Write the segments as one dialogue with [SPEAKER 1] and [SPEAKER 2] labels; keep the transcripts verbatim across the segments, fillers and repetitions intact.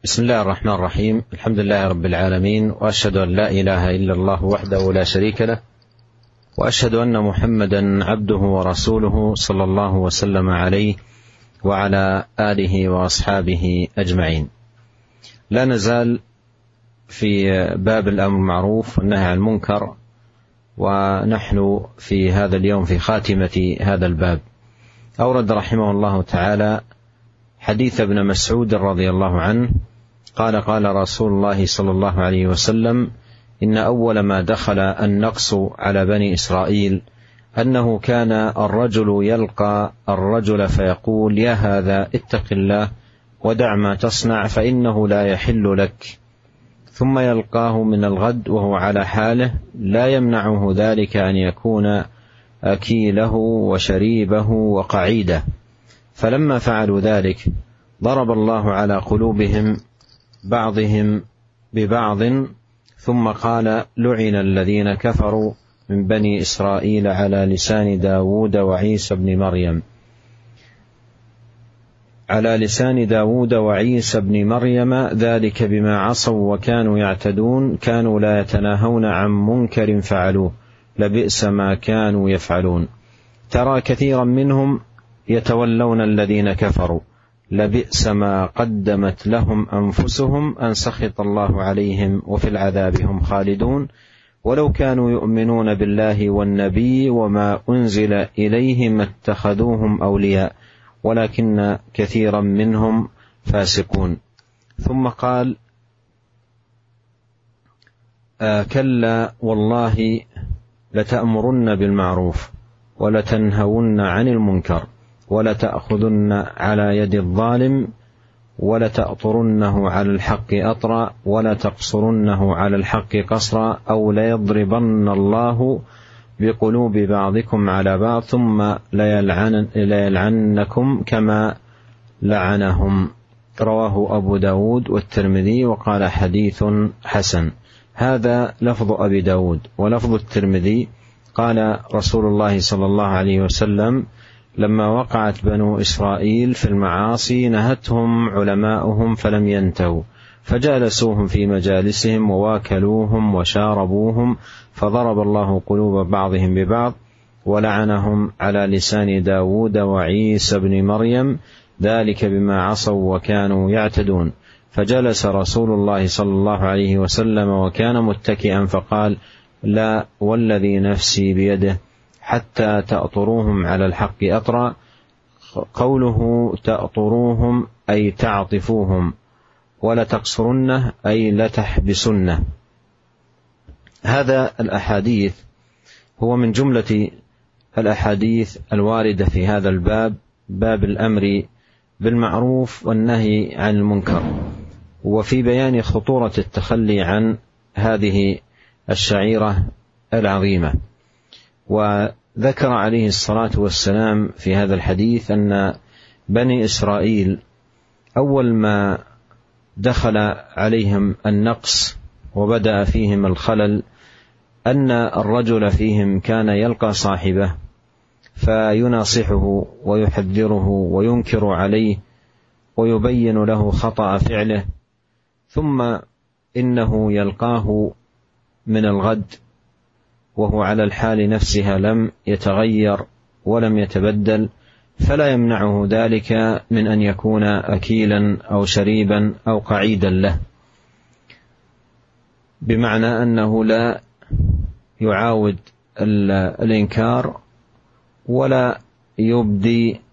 [SPEAKER 1] بسم الله الرحمن الرحيم. الحمد لله رب العالمين، وأشهد أن لا إله إلا الله وحده لا شريك له، وأشهد أن محمدا عبده ورسوله صلى الله وسلم عليه وعلى آله وأصحابه أجمعين. لا نزال في باب الأمر بالمعروف والنهي عن المنكر، ونحن في هذا اليوم في خاتمة هذا الباب. أورد رحمه الله تعالى حديث ابن مسعود رضي الله عنه قال: قال رسول الله صلى الله عليه وسلم: إن أول ما دخل النقص على بني إسرائيل أنه كان الرجل يلقى الرجل فيقول: يا هذا اتق الله ودع ما تصنع فإنه لا يحل لك، ثم يلقاه من الغد وهو على حاله لا يمنعه ذلك أن يكون أكيله وشريبه وقعيده. فلما فعلوا ذلك ضرب الله على قلوبهم بعضهم ببعض، ثم قال: لعن الذين كفروا من بني إسرائيل على لسان داود وعيسى بن مريم على لسان داود وعيسى بن مريم ذلك بما عصوا وكانوا يعتدون، كانوا لا يتناهون عن منكر فعلوه، لبئس ما كانوا يفعلون. ترى كثيرا منهم يتولون الذين كفروا، لبئس ما قدمت لهم أنفسهم أن سخط الله عليهم وفي العذاب هم خالدون، ولو كانوا يؤمنون بالله والنبي وما أنزل إليه ما اتخذوهم أولياء ولكن كثيرا منهم فاسقون. ثم قال: آه كلا والله لتأمرن بالمعروف ولتنهون عن المنكر ولتأخذن على يد الظالم ولتأطرنه على الحق أطرا ولتقصرنه على الحق قصرا، أو ليضربن الله بقلوب بعضكم على بعض ثم ليلعن ليلعنكم كما لعنهم. رواه أبو داود والترمذي وقال: حديث حسن. هذا لفظ أبي داود. ولفظ الترمذي قال رسول الله صلى الله عليه وسلم: لما وقعت بنو إسرائيل في المعاصي نهتهم علماؤهم فلم ينتهوا، فجالسوهم في مجالسهم وواكلوهم وشاربوهم، فضرب الله قلوب بعضهم ببعض ولعنهم على لسان داود وعيسى بن مريم ذلك بما عصوا وكانوا يعتدون. فجلس رسول الله صلى الله عليه وسلم وكان متكئا فقال: لا والذي نفسي بيده حتى تأطروهم على الحق أطرا. قوله تأطروهم أي تعطفوهم، ولا تقصرنه أي لا تحبسنه. هذا الأحاديث هو من جملة الأحاديث الواردة في هذا الباب، باب الأمر بالمعروف والنهي عن المنكر، وفي بيان خطورة التخلي عن هذه الشعيرة العظيمة. وذكر عليه الصلاة والسلام في هذا الحديث أن بني إسرائيل أول ما دخل عليهم النقص وبدأ فيهم الخلل أن الرجل فيهم كان يلقى صاحبه فيناصحه ويحذره وينكر عليه ويبين له خطأ فعله، ثم إنه يلقاه من الغد وهو على الحال نفسها لم يتغير ولم يتبدل، فلا يمنعه ذلك من أن يكون أكيلا أو شريبا أو قعيدا له، بمعنى أنه لا يعاود الإنكار ولا يبدي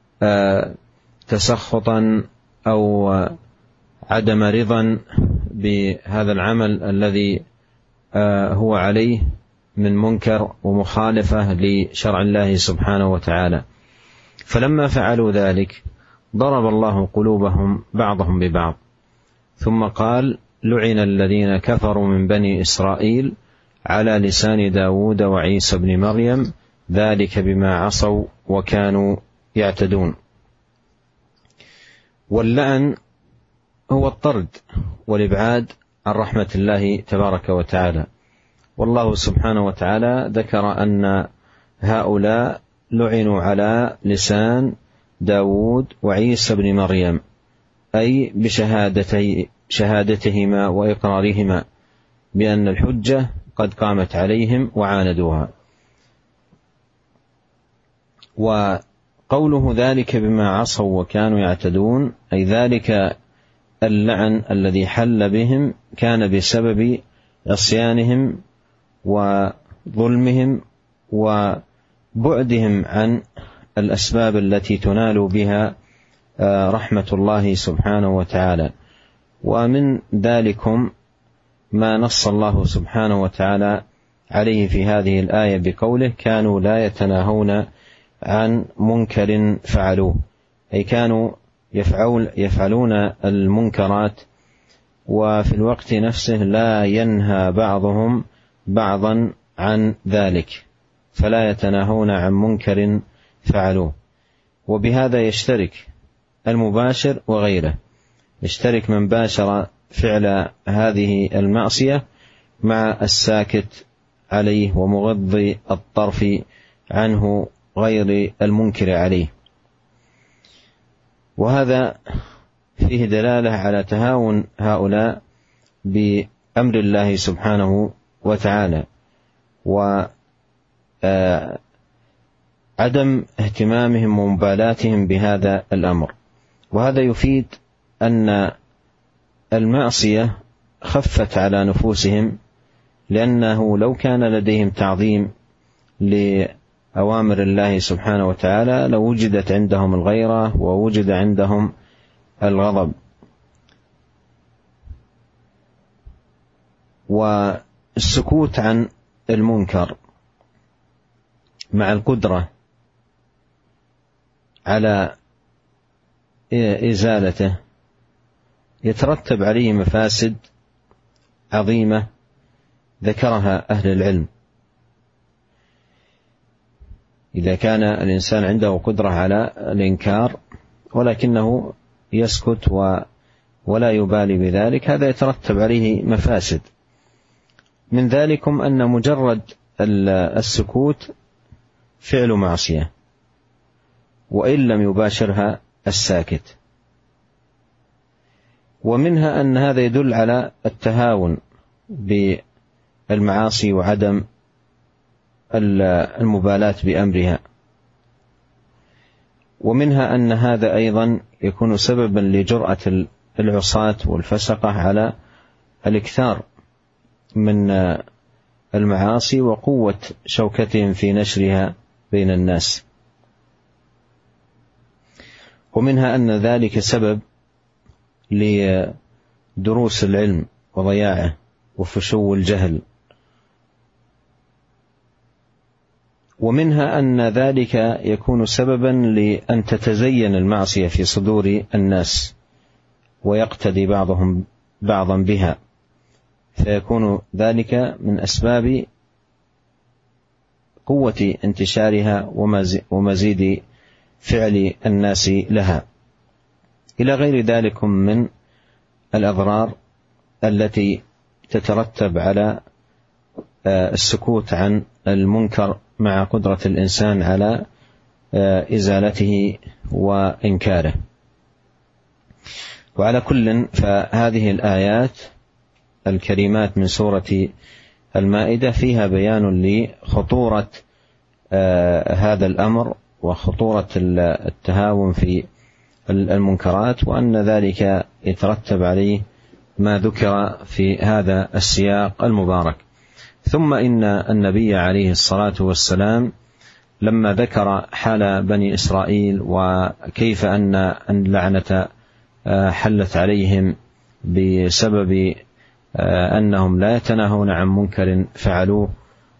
[SPEAKER 1] تسخطا أو عدم رضا بهذا العمل الذي هو عليه من منكر ومخالفة لشرع الله سبحانه وتعالى. فلما فعلوا ذلك ضرب الله قلوبهم بعضهم ببعض، ثم قال: لعن الذين كفروا من بني إسرائيل على لسان داود وعيسى بن مريم ذلك بما عصوا وكانوا يعتدون. واللعن هو الطرد والإبعاد عن رحمة الله تبارك وتعالى، والله سبحانه وتعالى ذكر أن هؤلاء لعنوا على لسان داود وعيسى بن مريم، أي بشهادتي شهادتهما وإقرارهما بأن الحجة قد قامت عليهم وعاندوها. وقوله ذلك بما عصوا وكانوا يعتدون، أي ذلك اللعن الذي حل بهم كان بسبب عصيانهم وظلمهم وبعدهم عن الأسباب التي تنال بها رحمة الله سبحانه وتعالى. ومن ذلكم ما نص الله سبحانه وتعالى عليه في هذه الآية بقوله كانوا لا يتناهون عن منكر فعلوه، أي كانوا يفعل يفعلون المنكرات وفي الوقت نفسه لا ينهى بعضهم بعضا عن ذلك، فلا يتناهون عن منكر فعلوه. وبهذا يشترك المباشر وغيره، يشترك من باشر فعل هذه المعصية مع الساكت عليه ومغض الطرف عنه غير المنكر عليه. وهذا فيه دلالة على تهاون هؤلاء بأمر الله سبحانه وتعالى وعدم اهتمامهم ومبالاتهم بهذا الأمر. وهذا يفيد أن المعصية خفت على نفوسهم، لأنه لو كان لديهم تعظيم لأوامر الله سبحانه وتعالى لوجدت عندهم الغيرة ووجد عندهم الغضب. والسكوت عن المنكر مع القدرة على إزالته يترتب عليه مفاسد عظيمة ذكرها أهل العلم. إذا كان الإنسان عنده قدرة على الإنكار ولكنه يسكت ولا يبالي بذلك، هذا يترتب عليه مفاسد. من ذلكم أن مجرد السكوت فعل معصية وإن لم يباشرها الساكت. ومنها أن هذا يدل على التهاون بالمعاصي وعدم المبالاة بأمرها. ومنها أن هذا أيضا يكون سببا لجرأة العصاة والفسقة على الإكثار من المعاصي وقوة شوكتهم في نشرها بين الناس. ومنها أن ذلك سبب لدروس العلم وضياعه وفشو الجهل. ومنها أن ذلك يكون سببا لأن تتزين المعصية في صدور الناس ويقتدي بعضهم بعضا بها، فيكون ذلك من أسباب قوة انتشارها ومزيد فعل الناس لها، إلى غير ذلك من الأضرار التي تترتب على السكوت عن المنكر مع قدرة الإنسان على إزالته وإنكاره. وعلى كل فهذه الآيات الكريمات من سورة المائدة فيها بيان لخطورة هذا الأمر وخطورة التهاون في المنكرات، وأن ذلك يترتب عليه ما ذكر في هذا السياق المبارك. ثم إن النبي عليه الصلاة والسلام لما ذكر حال بني إسرائيل وكيف أن اللعنة حلت عليهم بسبب أنهم لا يتناهون عن منكر فعلوه،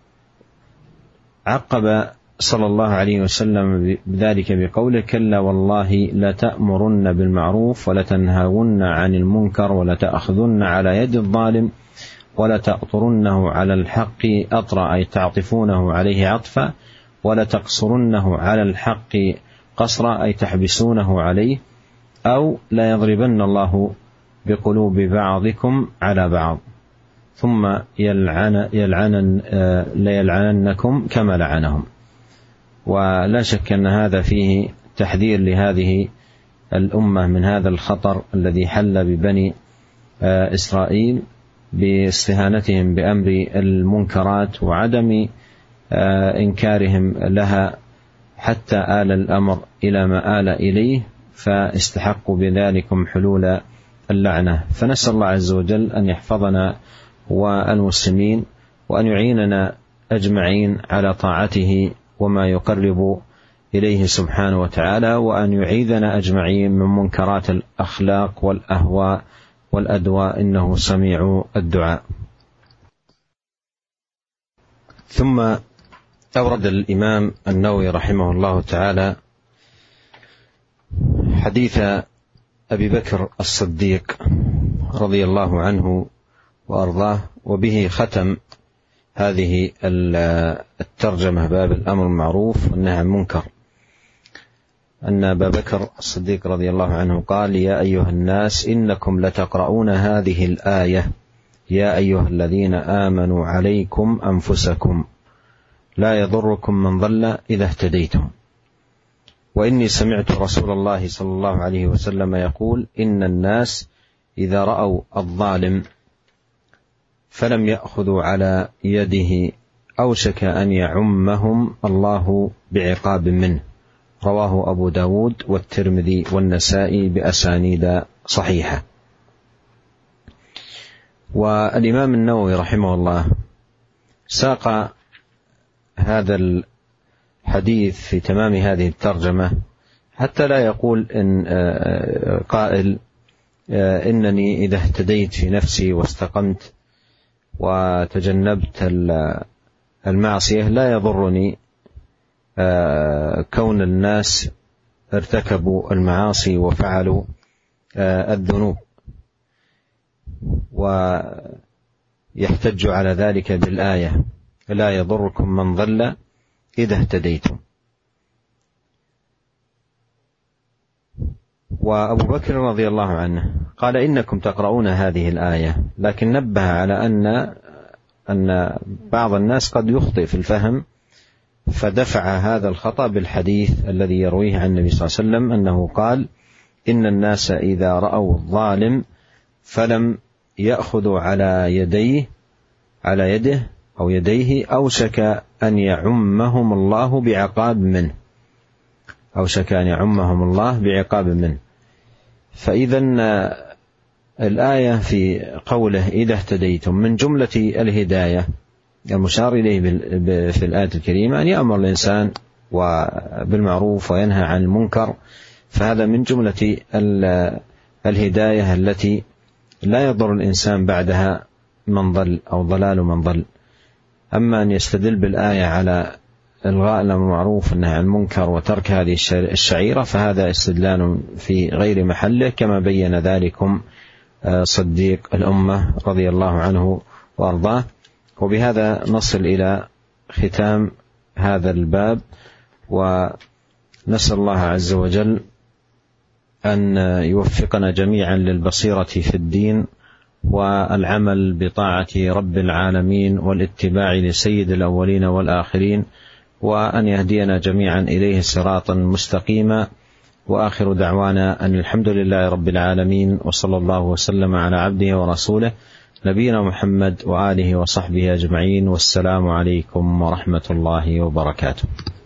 [SPEAKER 1] عقب صلى الله عليه وسلم بذلك بقوله كلا والله لتأمرن بالمعروف ولتنهون عن المنكر ولتأخذن على يد الظالم ولتأطرنه على الحق أطرا، أي تعطفونه عليه عطفا، ولتقصرنه على الحق قصرا، أي تحبسونه عليه، أو لا يضربن الله بقلوب بعضكم على بعض ثم يلعن يلعن ليلعننكم كما لعنهم. ولا شك أن هذا فيه تحذير لهذه الأمة من هذا الخطر الذي حل ببني إسرائيل باستهانتهم بأمر المنكرات وعدم إنكارهم لها حتى آل الأمر إلى ما آل إليه، فاستحقوا بذلكم حلول اللعنة. فنسأل الله عز وجل أن يحفظنا والمسلمين وأن يعيننا أجمعين على طاعته وما يقرب إليه سبحانه وتعالى، وأن يعيذنا أجمعين من منكرات الأخلاق والأهواء والأدواء، إنه سميع الدعاء. ثم أورد الإمام النووي رحمه الله تعالى حديث أبي بكر الصديق رضي الله عنه وأرضاه، وبه ختم هذه الترجمة باب الأمر المعروف والنهي عن المنكر، أن أبا بكر الصديق رضي الله عنه قال: يا أيها الناس إنكم لتقرؤون هذه الآية يا أيها الذين آمنوا عليكم أنفسكم لا يضركم من ضل إذا اهتديتم، وإني سمعت رسول الله صلى الله عليه وسلم يقول: إن الناس إذا رأوا الظالم فلم يأخذوا على يده أوشك أن يعمهم الله بعقاب منه. رواه أبو داود والترمذي والنسائي بأسانيد صحيحة. والإمام النووي رحمه الله ساق هذا الحديث في تمام هذه الترجمة حتى لا يقول إن قائل إنني إذا اهتديت في نفسي واستقمت وتجنبت المعصية لا يضرني كون الناس ارتكبوا المعاصي وفعلوا الذنوب، ويحتج على ذلك بالآية: لا يضركم من ضل إذا اهتديتم. وأبو بكر رضي الله عنه قال: إنكم تقرؤون هذه الآية، لكن نبه على أن أن بعض الناس قد يخطئ في الفهم، فدفع هذا الخطأ بالحديث الذي يرويه عن النبي صلى الله عليه وسلم أنه قال: إن الناس إذا رأوا الظالم فلم يأخذوا على يديه على يده أو يديه أوشك أن يعمهم الله بعقاب منه أوشك أن يعمهم الله بعقاب منه. فإذا الآية في قوله إذا اهتديتم من جملة الهداية المشار إليه في الآية الكريمة أن يأمر الإنسان بالمعروف وينهى عن المنكر، فهذا من جملة الهداية التي لا يضر الإنسان بعدها من ضل أو ضلال من ضل. أما أن يستدل بالآية على إلغاء الأمر بالمعروف والنهي عن المنكر وترك هذه الشعيرة فهذا استدلال في غير محله، كما بين ذلكم صديق الأمة رضي الله عنه وأرضاه. وبهذا نصل إلى ختام هذا الباب، ونسأل الله عز وجل أن يوفقنا جميعا للبصيرة في الدين والعمل بطاعة رب العالمين والاتباع لسيد الأولين والآخرين، وأن يهدينا جميعا إليه صراطا مستقيما. وآخر دعوانا أن الحمد لله رب العالمين، وصلى الله وسلم على عبده ورسوله نبينا محمد وآله وصحبه أجمعين، والسلام عليكم ورحمة الله وبركاته.